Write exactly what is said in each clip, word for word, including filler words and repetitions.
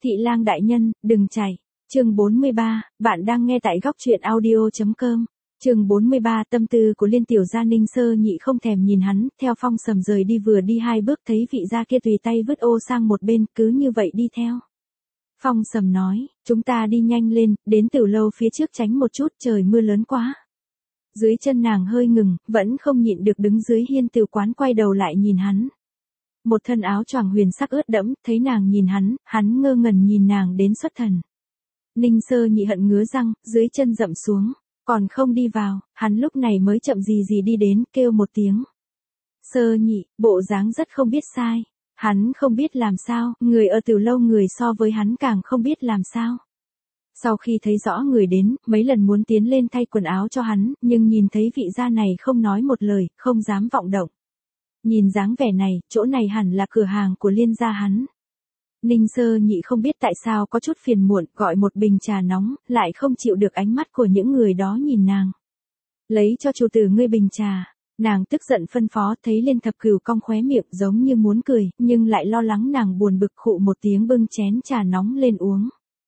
Thị lang đại nhân, đừng chạy. Chương bốn mươi ba, bạn đang nghe tại góc truyện audio chấm com. Chương bốn mươi ba, tâm tư của Liên tiểu gia. Ninh Sơ Nhị không thèm nhìn hắn, theo Phong Sầm rời đi, vừa đi hai bước thấy vị gia kia tùy tay vứt ô sang một bên, cứ như vậy đi theo. Phong Sầm nói, chúng ta đi nhanh lên, đến tiểu lâu phía trước tránh một chút, trời mưa lớn quá. Dưới chân nàng hơi ngừng, vẫn không nhịn được đứng dưới hiên tiểu quán quay đầu lại nhìn hắn. Một thân áo choàng huyền sắc ướt đẫm, thấy nàng nhìn hắn, hắn ngơ ngẩn nhìn nàng đến xuất thần. Ninh Sơ Nhị hận ngứa răng, dưới chân dậm xuống, còn không đi vào, hắn lúc này mới chậm gì gì đi đến, kêu một tiếng. Sơ Nhị, bộ dáng rất không biết sai. Hắn không biết làm sao, người ở tiểu lâu người so với hắn càng không biết làm sao. Sau khi thấy rõ người đến, mấy lần muốn tiến lên thay quần áo cho hắn, nhưng nhìn thấy vị gia này không nói một lời, không dám vọng động. Nhìn dáng vẻ này, chỗ này hẳn là cửa hàng của Liên gia hắn. Ninh Sơ Nhị không biết tại sao có chút phiền muộn, gọi một bình trà nóng, lại không chịu được ánh mắt của những người đó nhìn nàng. Lấy cho chủ tử ngươi bình trà. Nàng tức giận phân phó, thấy Liên Thập Cửu cong khóe miệng giống như muốn cười, nhưng lại lo lắng nàng buồn bực, khụ một tiếng bưng chén trà nóng lên uống.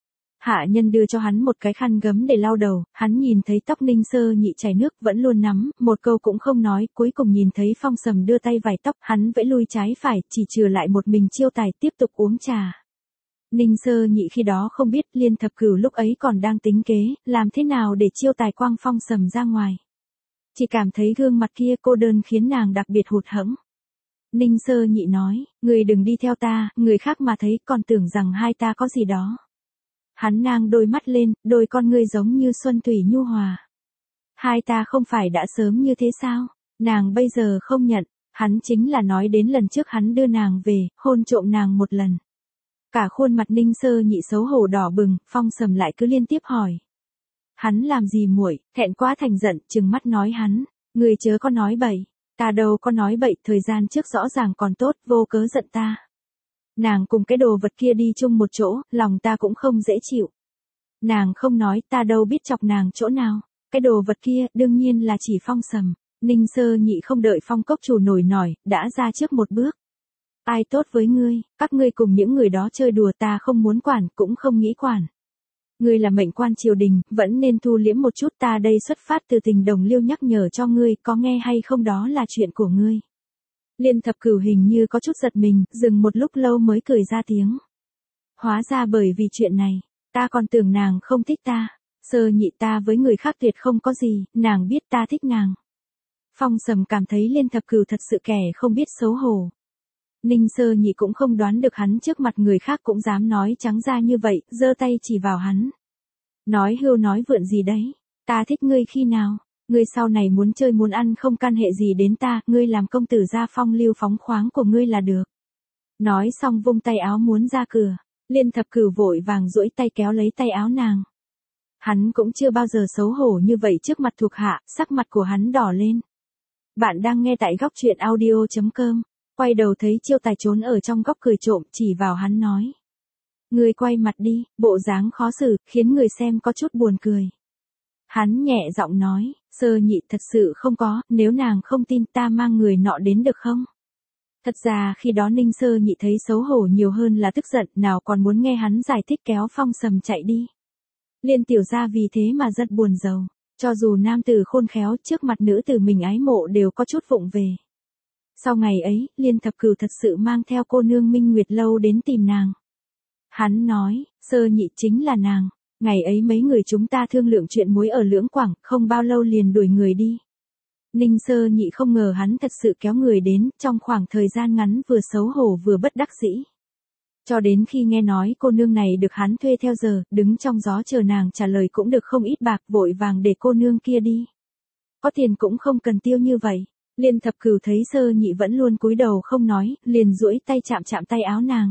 Hạ nhân đưa cho hắn một cái khăn gấm để lau đầu, hắn nhìn thấy tóc Ninh Sơ Nhị chảy nước vẫn luôn nắm, một câu cũng không nói, cuối cùng nhìn thấy Phong Sầm đưa tay vài tóc, hắn vẫy lui trái phải, chỉ trừ lại một mình Chiêu Tài tiếp tục uống trà. Ninh Sơ Nhị khi đó không biết Liên Thập Cửu lúc ấy còn đang tính kế, làm thế nào để Chiêu Tài quăng Phong Sầm ra ngoài. Chỉ cảm thấy gương mặt kia cô đơn khiến nàng đặc biệt hụt hẫng. Ninh Sơ Nhị nói, người đừng đi theo ta, người khác mà thấy còn tưởng rằng hai ta có gì đó. Hắn nang đôi mắt lên, đôi con ngươi giống như xuân thủy nhu hòa. Hai ta không phải đã sớm như thế sao? Nàng bây giờ không nhận, hắn chính là nói đến lần trước hắn đưa nàng về, hôn trộm nàng một lần. Cả khuôn mặt Ninh Sơ Nhị xấu hổ đỏ bừng, Phong Sầm lại cứ liên tiếp hỏi. Hắn làm gì muội? Thẹn quá thành giận, trừng mắt nói hắn, người chớ có nói bậy, ta đâu có nói bậy, thời gian trước rõ ràng còn tốt, vô cớ giận ta. Nàng cùng cái đồ vật kia đi chung một chỗ, lòng ta cũng không dễ chịu. Nàng không nói, ta đâu biết chọc nàng chỗ nào, cái đồ vật kia, đương nhiên là chỉ Phong Sầm. Ninh Sơ Nhị không đợi Phong cốc chủ nổi nổi, đã ra trước một bước. Ai tốt với ngươi, các ngươi cùng những người đó chơi đùa ta không muốn quản, cũng không nghĩ quản. Ngươi là mệnh quan triều đình, vẫn nên thu liễm một chút, ta đây xuất phát từ tình đồng liêu nhắc nhở cho ngươi, có nghe hay không đó là chuyện của ngươi. Liên Thập Cửu hình như có chút giật mình, dừng một lúc lâu mới cười ra tiếng. Hóa ra bởi vì chuyện này, ta còn tưởng nàng không thích ta, Sơ Nhị ta với người khác tuyệt không có gì, nàng biết ta thích nàng. Phong Sầm cảm thấy Liên Thập Cửu thật sự kẻ không biết xấu hổ. Ninh Sơ Nhị cũng không đoán được hắn trước mặt người khác cũng dám nói trắng ra như vậy, giơ tay chỉ vào hắn. Nói hưu nói vượn gì đấy, ta thích ngươi khi nào, ngươi sau này muốn chơi muốn ăn không can hệ gì đến ta, ngươi làm công tử gia phong lưu phóng khoáng của ngươi là được. Nói xong vung tay áo muốn ra cửa, Liên Thập Cửu vội vàng duỗi tay kéo lấy tay áo nàng. Hắn cũng chưa bao giờ xấu hổ như vậy trước mặt thuộc hạ, sắc mặt của hắn đỏ lên. Bạn đang nghe tại góc truyện audio chấm com. Quay đầu thấy Chiêu Tài trốn ở trong góc cười trộm, chỉ vào hắn nói. Người quay mặt đi, bộ dáng khó xử, khiến người xem có chút buồn cười. Hắn nhẹ giọng nói, Sơ Nhị thật sự không có, nếu nàng không tin ta mang người nọ đến được không? Thật ra khi đó Ninh Sơ Nhị thấy xấu hổ nhiều hơn là tức giận, nào còn muốn nghe hắn giải thích, kéo Phong Sầm chạy đi. Liên tiểu gia vì thế mà rất buồn rầu, cho dù nam tử khôn khéo trước mặt nữ tử mình ái mộ đều có chút vụng về. Sau ngày ấy, Liên Thập Cửu thật sự mang theo cô nương Minh Nguyệt Lâu đến tìm nàng. Hắn nói, Sơ Nhị chính là nàng, ngày ấy mấy người chúng ta thương lượng chuyện muối ở Lưỡng Quảng, không bao lâu liền đuổi người đi. Ninh Sơ Nhị không ngờ hắn thật sự kéo người đến, trong khoảng thời gian ngắn vừa xấu hổ vừa bất đắc dĩ. Cho đến khi nghe nói cô nương này được hắn thuê theo giờ, đứng trong gió chờ nàng trả lời cũng được không ít bạc, vội vàng để cô nương kia đi. Có tiền cũng không cần tiêu như vậy. Liên Thập Cửu thấy Sơ Nhị vẫn luôn cúi đầu không nói, liền duỗi tay chạm chạm tay áo nàng.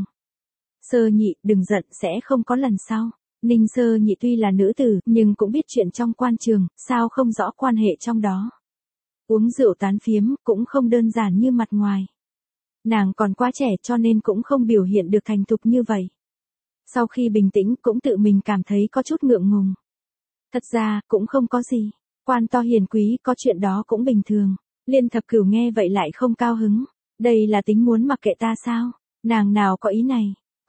Sơ Nhị, đừng giận, sẽ không có lần sau. Ninh Sơ Nhị tuy là nữ tử, nhưng cũng biết chuyện trong quan trường, sao không rõ quan hệ trong đó. Uống rượu tán phiếm, cũng không đơn giản như mặt ngoài. Nàng còn quá trẻ cho nên cũng không biểu hiện được thành thục như vậy. Sau khi bình tĩnh cũng tự mình cảm thấy có chút ngượng ngùng. Thật ra, cũng không có gì. Quan to hiền quý có chuyện đó cũng bình thường. Liên Thập Cửu nghe vậy lại không cao hứng. Đây là tính muốn mặc kệ ta sao? Nàng nào có ý này.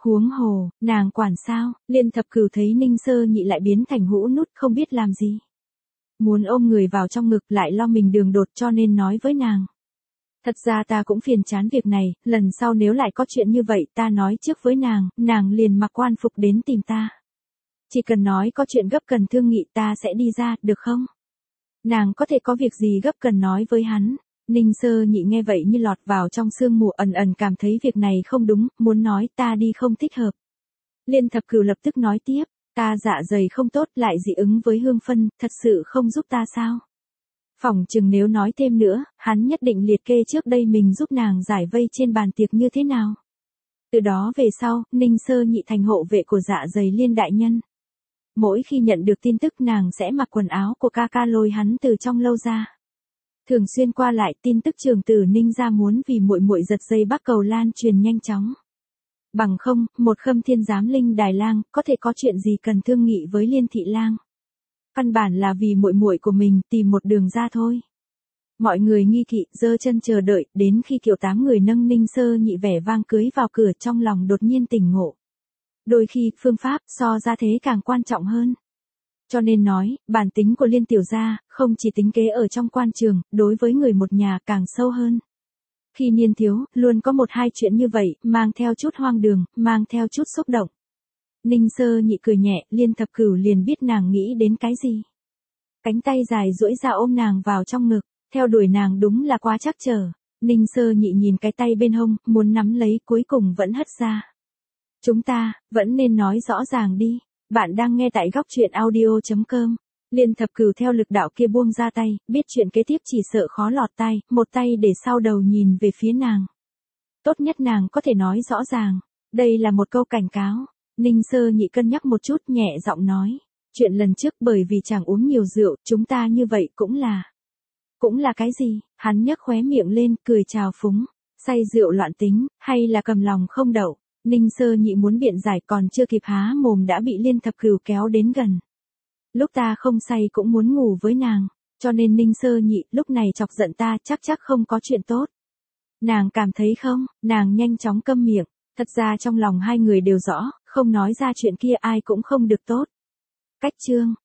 Huống hồ, nàng quản sao, Liên Thập Cửu thấy Ninh Sơ Nhị lại biến thành hũ nút không biết làm gì. Muốn ôm người vào trong ngực lại lo mình đường đột cho nên nói với nàng. Thật ra ta cũng phiền chán việc này, lần sau nếu lại có chuyện như vậy ta nói trước với nàng, nàng liền mặc quan phục đến tìm ta. Chỉ cần nói có chuyện gấp cần thương nghị ta sẽ đi ra, được không? Nàng có thể có việc gì gấp cần nói với hắn. Ninh Sơ Nhị nghe vậy như lọt vào trong sương mù, ẩn ẩn cảm thấy việc này không đúng, muốn nói ta đi không thích hợp. Liên Thập Cửu lập tức nói tiếp, ta dạ dày không tốt lại dị ứng với hương phân, thật sự không giúp ta sao? Phỏng chừng nếu nói thêm nữa, hắn nhất định liệt kê trước đây mình giúp nàng giải vây trên bàn tiệc như thế nào. Từ đó về sau, Ninh Sơ Nhị thành hộ vệ của dạ dày Liên đại nhân. Mỗi khi nhận được tin tức nàng sẽ mặc quần áo của ca ca lôi hắn từ trong lâu ra. Thường xuyên qua lại tin tức trường tử Ninh gia muốn vì muội muội giật dây Bắc Cầu lan truyền nhanh chóng. Bằng không, một Khâm Thiên Giám Linh Đài Lang có thể có chuyện gì cần thương nghị với Liên thị lang. Căn bản là vì muội muội của mình tìm một đường ra thôi. Mọi người nghi kỵ, giơ chân chờ đợi, đến khi Kiều tám người nâng Ninh Sơ Nhị vẻ vang cưới vào cửa trong lòng đột nhiên tỉnh ngộ. Đôi khi, phương pháp so ra thế càng quan trọng hơn. Cho nên nói, bản tính của Liên tiểu gia, không chỉ tính kế ở trong quan trường, đối với người một nhà càng sâu hơn. Khi niên thiếu, luôn có một hai chuyện như vậy, mang theo chút hoang đường, mang theo chút xúc động. Ninh Sơ Nhị cười nhẹ, Liên Thập Cửu liền biết nàng nghĩ đến cái gì. Cánh tay dài duỗi ra ôm nàng vào trong ngực, theo đuổi nàng đúng là quá chắc trở. Ninh Sơ Nhị nhìn cái tay bên hông, muốn nắm lấy cuối cùng vẫn hất ra. Chúng ta, vẫn nên nói rõ ràng đi. Bạn đang nghe tại góc truyện audio chấm com. Liên Thập Cửu theo lực đạo kia buông ra tay, biết chuyện kế tiếp chỉ sợ khó lọt tai, một tay để sau đầu nhìn về phía nàng. Tốt nhất nàng có thể nói rõ ràng. Đây là một câu cảnh cáo. Ninh Sơ Nhị cân nhắc một chút nhẹ giọng nói. Chuyện lần trước bởi vì chàng uống nhiều rượu, chúng ta như vậy cũng là. Cũng là cái gì? Hắn nhấc khóe miệng lên, cười trào phúng. Say rượu loạn tính, hay là cầm lòng không đậu? Ninh Sơ Nhị muốn biện giải còn chưa kịp há mồm đã bị Liên Thập Cửu kéo đến gần. Lúc ta không say cũng muốn ngủ với nàng, cho nên Ninh Sơ Nhị lúc này chọc giận ta chắc chắc không có chuyện tốt. Nàng cảm thấy không? Nàng nhanh chóng câm miệng, thật ra trong lòng hai người đều rõ, không nói ra chuyện kia ai cũng không được tốt. Cách chương,